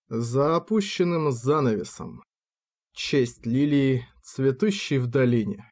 За опущенным занавесом. Честь лилии, цветущей в долине.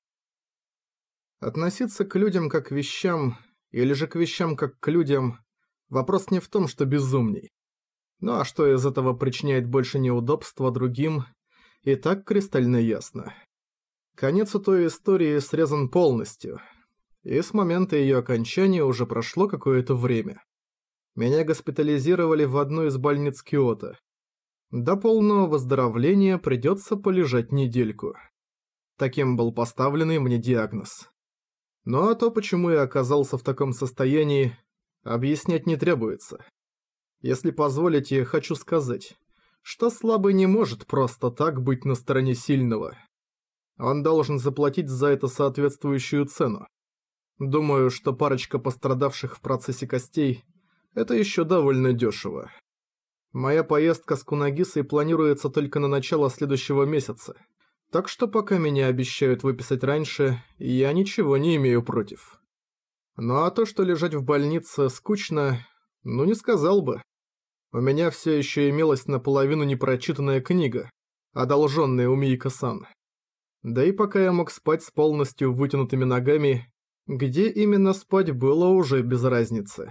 Относиться к людям как к вещам, или же к вещам как к людям, вопрос не в том, что безумней. Ну а что из этого причиняет больше неудобства другим, и так кристально ясно. Конец у той истории срезан полностью, и с момента ее окончания уже прошло какое-то время. Меня госпитализировали в одну из больниц Киото. До полного выздоровления придется полежать недельку. Таким был поставленный мне диагноз. Ну а то, почему я оказался в таком состоянии, объяснять не требуется. Если позволите, хочу сказать, что слабый не может просто так быть на стороне сильного. Он должен заплатить за это соответствующую цену. Думаю, что парочка пострадавших в процессе костей – это еще довольно дешево. Моя поездка с Кунагисой планируется только на начало следующего месяца, так что пока меня обещают выписать раньше, я ничего не имею против. Ну а то, что лежать в больнице скучно, ну не сказал бы. У меня все еще имелась наполовину непрочитанная книга, одолженная у Миика-сан. Да и пока я мог спать с полностью вытянутыми ногами, где именно спать было уже без разницы.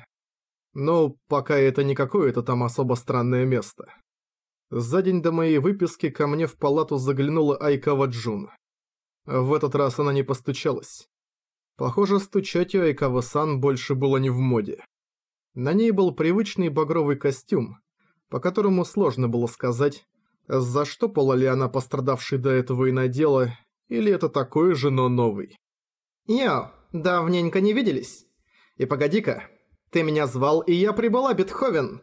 Но пока это не какое-то там особо странное место. За день до моей выписки ко мне в палату заглянула Айкава Джун. В этот раз она не постучалась. Похоже, стучать у Айкавы-сан больше было не в моде. На ней был привычный багровый костюм, по которому сложно было сказать, заштопала ли она пострадавший до этого и надела, или это такой же, но новый. «Йо, давненько не виделись. И погоди-ка, ты меня звал, и я прибыла, Бетховен.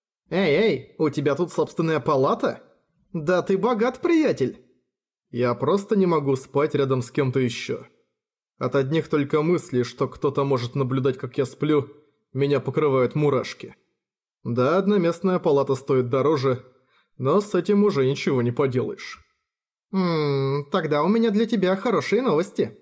Эй, у тебя тут собственная палата? Да ты богат, приятель!» Я просто не могу спать рядом с кем-то еще. От одних только мыслей, что кто-то может наблюдать, как я сплю, меня покрывают мурашки. Да, одноместная палата стоит дороже, но с этим уже ничего не поделаешь. Тогда у меня для тебя хорошие новости.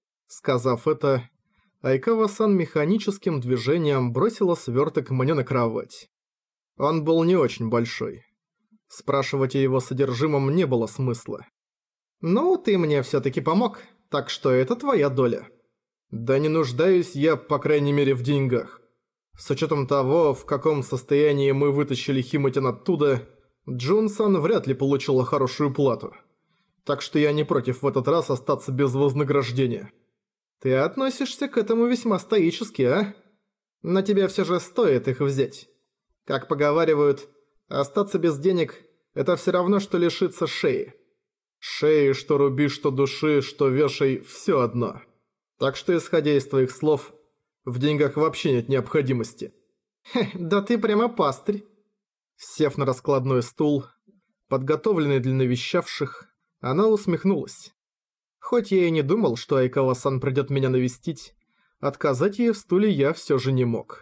Сказав это, Айкава-сан механическим движением бросила свёрток мне на кровать. Он был не очень большой. Спрашивать о его содержимом не было смысла. «Ну, ты мне всё-таки помог, так что это твоя доля». «Да не нуждаюсь я, по крайней мере, в деньгах. С учётом того, в каком состоянии мы вытащили Химатин оттуда, Джун-сан вряд ли получила хорошую плату. Так что я не против в этот раз остаться без вознаграждения». «Ты относишься к этому весьма стоически, а? На тебя всё же стоит их взять. Как поговаривают, остаться без денег – это всё равно, что лишиться шеи. Шеи, что руби, что души, что вешай – всё одно. Так что, исходя из твоих слов, в деньгах вообще нет необходимости». Да ты прямо пастырь». Сев на раскладной стул, подготовленный для навещавших, она усмехнулась. Хоть я и не думал, что Айкава-сан придёт меня навестить, отказать ей в стуле я всё же не мог.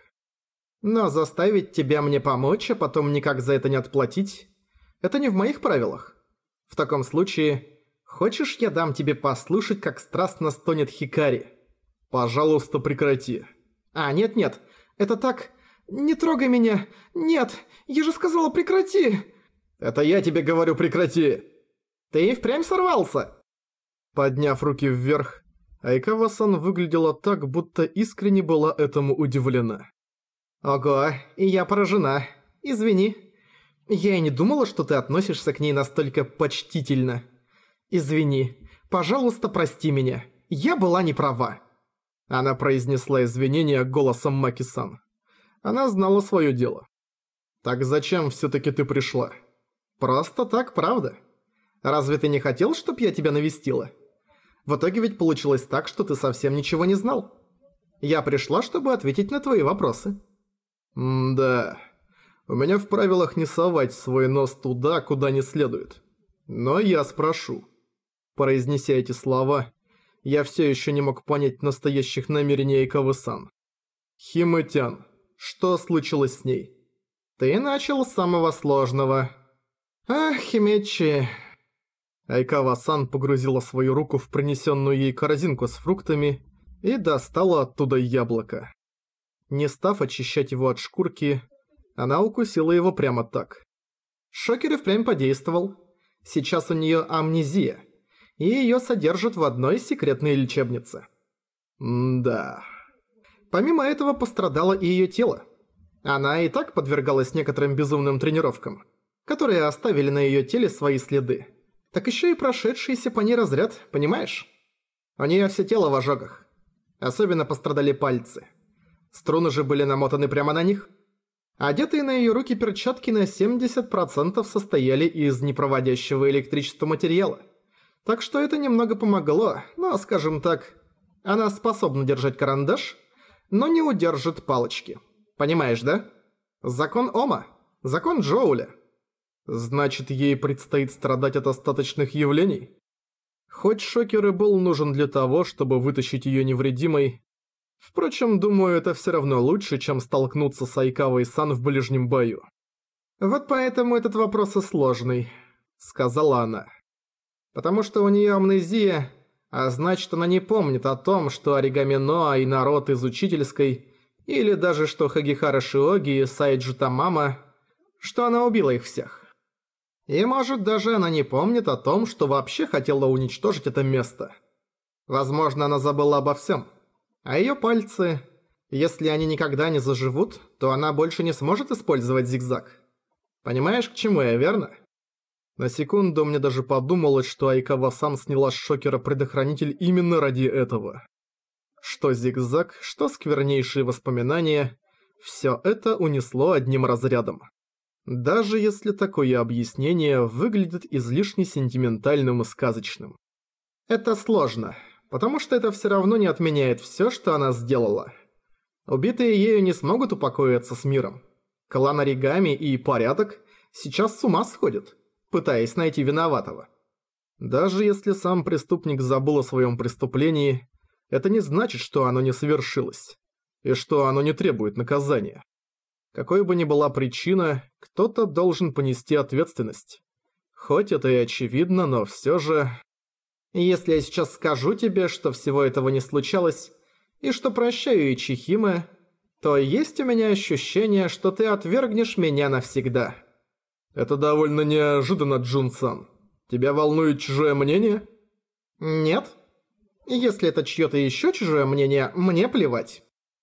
«Но заставить тебя мне помочь, а потом никак за это не отплатить – это не в моих правилах. В таком случае, хочешь, я дам тебе послушать, как страстно стонет Хикари?» «Пожалуйста, прекрати». Нет, это так… Не трогай меня! Нет, я же сказала прекрати!» «Это я тебе говорю прекрати!» «Ты и впрямь сорвался!» Подняв руки вверх, Айкава-сан выглядела так, будто искренне была этому удивлена. «Ого, и я поражена. Извини. Я и не думала, что ты относишься к ней настолько почтительно. Извини. Пожалуйста, прости меня. Я была не права». Она произнесла извинения голосом Маки-сан. Она знала своё дело. «Так зачем всё-таки ты пришла?» «Просто так, правда? Разве ты не хотел, чтоб я тебя навестила? В итоге ведь получилось так, что ты совсем ничего не знал. Я пришла, чтобы ответить на твои вопросы». Да. У меня в правилах не совать свой нос туда, куда не следует. Но я спрошу». Произнеся эти слова, я всё ещё не мог понять настоящих намерений Айкавы-сан. «Химатян, что случилось с ней?» «Ты начал с самого сложного». «Ах, Химечи...» Айкава-сан погрузила свою руку в принесенную ей корзинку с фруктами и достала оттуда яблоко. Не став очищать его от шкурки, она укусила его прямо так. Шокер и впрямь подействовал. Сейчас у нее амнезия, и ее содержат в одной секретной лечебнице. Да. Помимо этого пострадало и ее тело. Она и так подвергалась некоторым безумным тренировкам, которые оставили на ее теле свои следы. Так еще и прошедшийся по ней разряд, понимаешь? У нее все тело в ожогах. Особенно пострадали пальцы. Струны же были намотаны прямо на них. Одетые на ее руки перчатки на 70% состояли из непроводящего электричества материала. Так что это немного помогло, но, скажем так, она способна держать карандаш, но не удержит палочки. Понимаешь, да? Закон Ома. Закон Джоуля. Значит, ей предстоит страдать от остаточных явлений? Хоть Шокер и был нужен для того, чтобы вытащить ее невредимой, впрочем, думаю, это все равно лучше, чем столкнуться с Айкавой-сан в ближнем бою. «Вот поэтому этот вопрос и сложный», — сказала она. «Потому что у нее амнезия, а значит, она не помнит о том, что Оригами Ноа и народ из учительской, или даже что Хагихара Шиоги и Сайджу Тамама, что она убила их всех. И может даже она не помнит о том, что вообще хотела уничтожить это место. Возможно, она забыла обо всем. А ее пальцы, если они никогда не заживут, то она больше не сможет использовать зигзаг. Понимаешь, к чему я, верно?» На секунду мне даже подумалось, что Айкава-сан сняла с Шокера предохранитель именно ради этого. Что зигзаг, что сквернейшие воспоминания, все это унесло одним разрядом. Даже если такое объяснение выглядит излишне сентиментальным и сказочным. Это сложно, потому что это все равно не отменяет все, что она сделала. Убитые ею не смогут упокоиться с миром. Клан Оригами и порядок сейчас с ума сходят, пытаясь найти виноватого. Даже если сам преступник забыл о своем преступлении, это не значит, что оно не совершилось, и что оно не требует наказания. Какой бы ни была причина, кто-то должен понести ответственность. Хоть это и очевидно, но все же... Если я сейчас скажу тебе, что всего этого не случалось, и что прощаю Ичихиме, то есть у меня ощущение, что ты отвергнешь меня навсегда. Это довольно неожиданно, Джун-сан. Тебя волнует чужое мнение? Нет. Если это чьё-то ещё чужое мнение, мне плевать.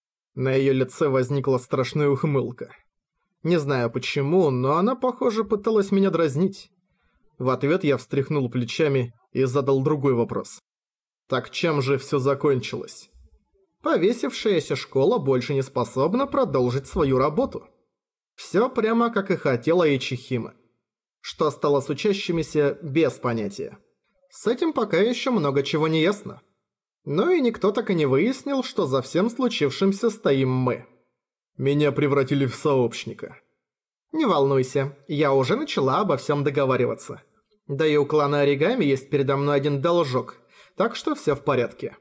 На её лице возникла страшная ухмылка. Не знаю почему, но она, похоже, пыталась меня дразнить. В ответ я встряхнул плечами и задал другой вопрос. Так чем же всё закончилось? Повесившаяся школа больше не способна продолжить свою работу. Всё прямо как и хотела Ичихиме. Что стало с учащимися, без понятия. С этим пока ещё много чего не ясно. Ну и никто так и не выяснил, что за всем случившимся стоим мы. Меня превратили в сообщника. Не волнуйся, я уже начала обо всем договариваться. Да и у клана Оригами есть передо мной один должок, так что все в порядке.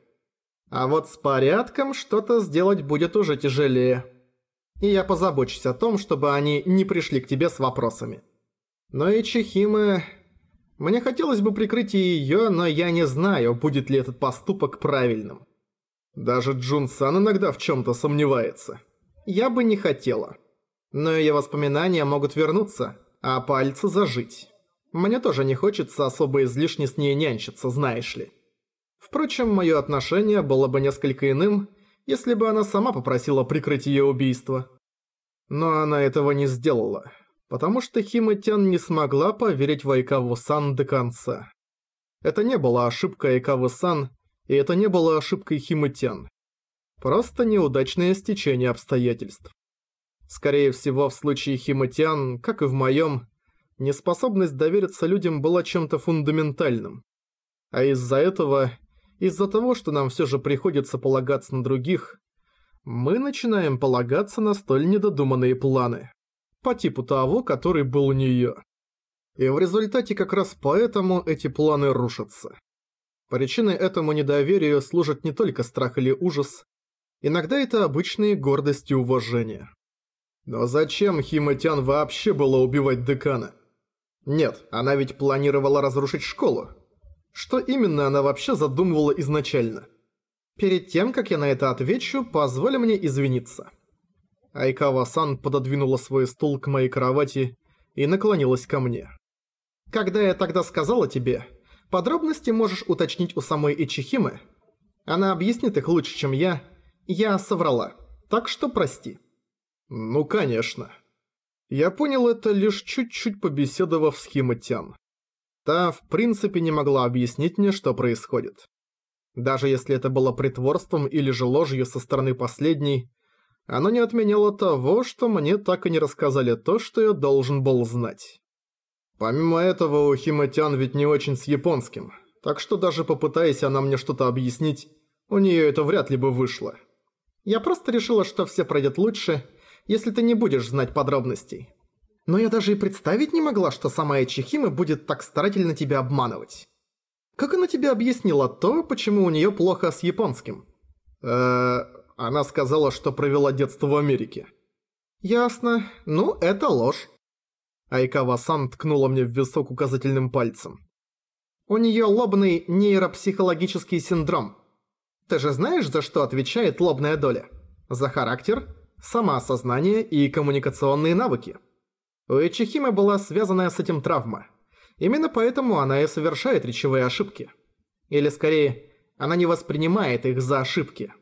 А вот с порядком что-то сделать будет уже тяжелее. И я позабочусь о том, чтобы они не пришли к тебе с вопросами. Но и Ичихиме... Мне хотелось бы прикрыть и её, но я не знаю, будет ли этот поступок правильным. Даже Джун-сан иногда в чём-то сомневается. Я бы не хотела. Но её воспоминания могут вернуться, а пальцы зажить. Мне тоже не хочется особо излишне с ней нянчиться, знаешь ли. Впрочем, моё отношение было бы несколько иным, если бы она сама попросила прикрыть её убийство. Но она этого не сделала, потому что Химе-тян не смогла поверить в Айкаву-сан до конца. Это не была ошибкой Айкавы-сан, и это не было ошибкой Химе-тян. Просто неудачное стечение обстоятельств. Скорее всего, в случае Химе-тян, как и в моем, неспособность довериться людям была чем-то фундаментальным. А из-за этого, из-за того, что нам все же приходится полагаться на других, мы начинаем полагаться на столь недодуманные планы, по типу того, который был у неё. И в результате как раз поэтому эти планы рушатся. Причиной этому недоверию служат не только страх или ужас, иногда это обычные гордость и уважение. Но зачем Химе-тян вообще было убивать декана? Нет, она ведь планировала разрушить школу. Что именно она вообще задумывала изначально? Перед тем, как я на это отвечу, позволь мне извиниться. Айкава-сан пододвинула свой стул к моей кровати и наклонилась ко мне. «Когда я тогда сказала тебе, подробности можешь уточнить у самой Ичихимы. Она объяснит их лучше, чем я соврала, так что прости». «Ну, конечно». Я понял это, лишь чуть-чуть побеседовав с Хима-тян. Та, в принципе, не могла объяснить мне, что происходит. Даже если это было притворством или же ложью со стороны последней, оно не отменяло того, что мне так и не рассказали то, что я должен был знать. Помимо этого, у Хима-тян ведь не очень с японским, так что даже попытаясь она мне что-то объяснить, у нее это вряд ли бы вышло. Я просто решила, что все пройдет лучше, если ты не будешь знать подробностей. Но я даже и представить не могла, что сама Ичихима будет так старательно тебя обманывать. Как она тебе объяснила то, почему у нее плохо с японским? Она сказала, что провела детство в Америке. Ясно. Ну, это ложь. Айкава-сан ткнула мне в висок указательным пальцем. У нее лобный нейропсихологический синдром. Ты же знаешь, за что отвечает лобная доля? За характер, самоосознание и коммуникационные навыки. У Ичихимы была связанная с этим травма. Именно поэтому она и совершает речевые ошибки. Или скорее, она не воспринимает их за ошибки.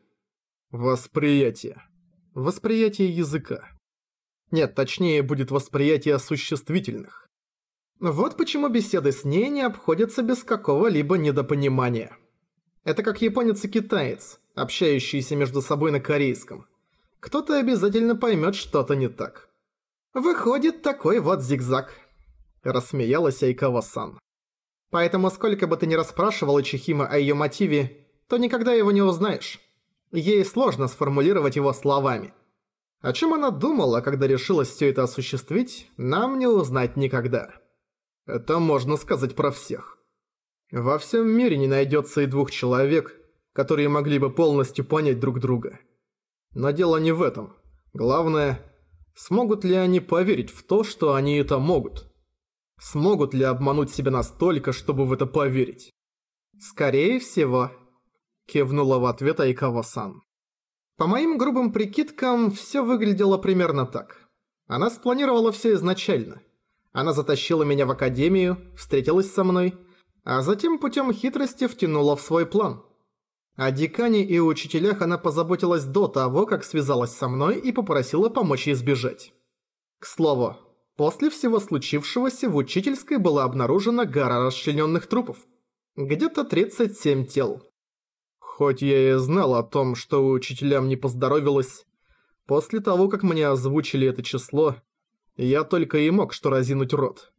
Восприятие. Восприятие языка. Нет, точнее будет восприятие существительных. Вот почему беседы с ней не обходятся без какого-либо недопонимания. Это как японец и китаец, общающиеся между собой на корейском. Кто-то обязательно поймет что-то не так. Выходит, такой вот зигзаг. Рассмеялась Айкава-сан. Поэтому сколько бы ты ни расспрашивал Ичихима о её мотиве, то никогда его не узнаешь. Ей сложно сформулировать его словами. О чем она думала, когда решилась все это осуществить, нам не узнать никогда. Это можно сказать про всех. Во всем мире не найдется и двух человек, которые могли бы полностью понять друг друга. Но дело не в этом. Главное, смогут ли они поверить в то, что они это могут? Смогут ли обмануть себя настолько, чтобы в это поверить? Скорее всего, кивнула в ответ Айкава-сан. По моим грубым прикидкам, все выглядело примерно так. Она спланировала все изначально. Она затащила меня в академию, встретилась со мной, а затем путем хитрости втянула в свой план. О декане и учителях она позаботилась до того, как связалась со мной и попросила помочь ей сбежать. К слову, после всего случившегося в учительской была обнаружена гора расчлененных трупов. Где-то 37 тел. Хоть я и знал о том, что учителям не поздоровилось, после того, как мне озвучили это число, я только и мог что разинуть рот.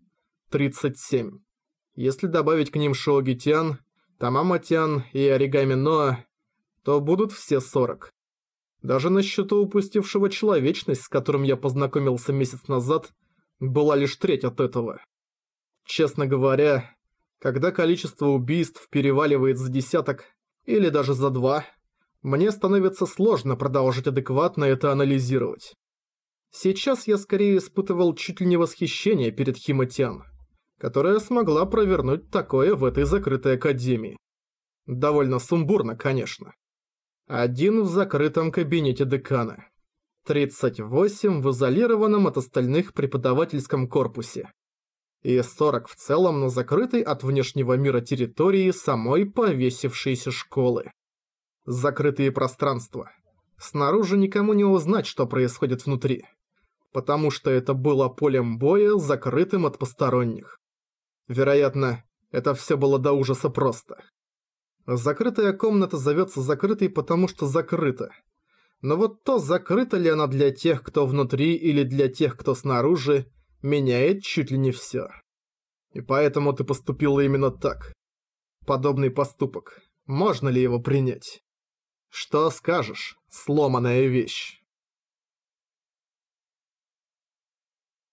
37. Если добавить к ним Шоуги-тян, Тамама-тян и Оригами Ноа, то будут все 40. Даже на счету упустившего человечность, с которым я познакомился месяц назад, была лишь треть от этого. Честно говоря, когда количество убийств переваливает за десяток, или даже за 2, мне становится сложно продолжить адекватно это анализировать. Сейчас я скорее испытывал чуть ли не восхищение перед Хима-тян, которая смогла провернуть такое в этой закрытой академии. Довольно сумбурно, конечно. 1 в закрытом кабинете декана. 38 в изолированном от остальных преподавательском корпусе. И 40 в целом на закрытой от внешнего мира территории самой повесившейся школы. Закрытые пространства. Снаружи никому не узнать, что происходит внутри. Потому что это было полем боя, закрытым от посторонних. Вероятно, это все было до ужаса просто. Закрытая комната зовется закрытой, потому что закрыта. Но вот то, закрыта ли она для тех, кто внутри, или для тех, кто снаружи, меняет чуть ли не все. И поэтому ты поступила именно так. Подобный поступок. Можно ли его принять? Что скажешь, сломанная вещь?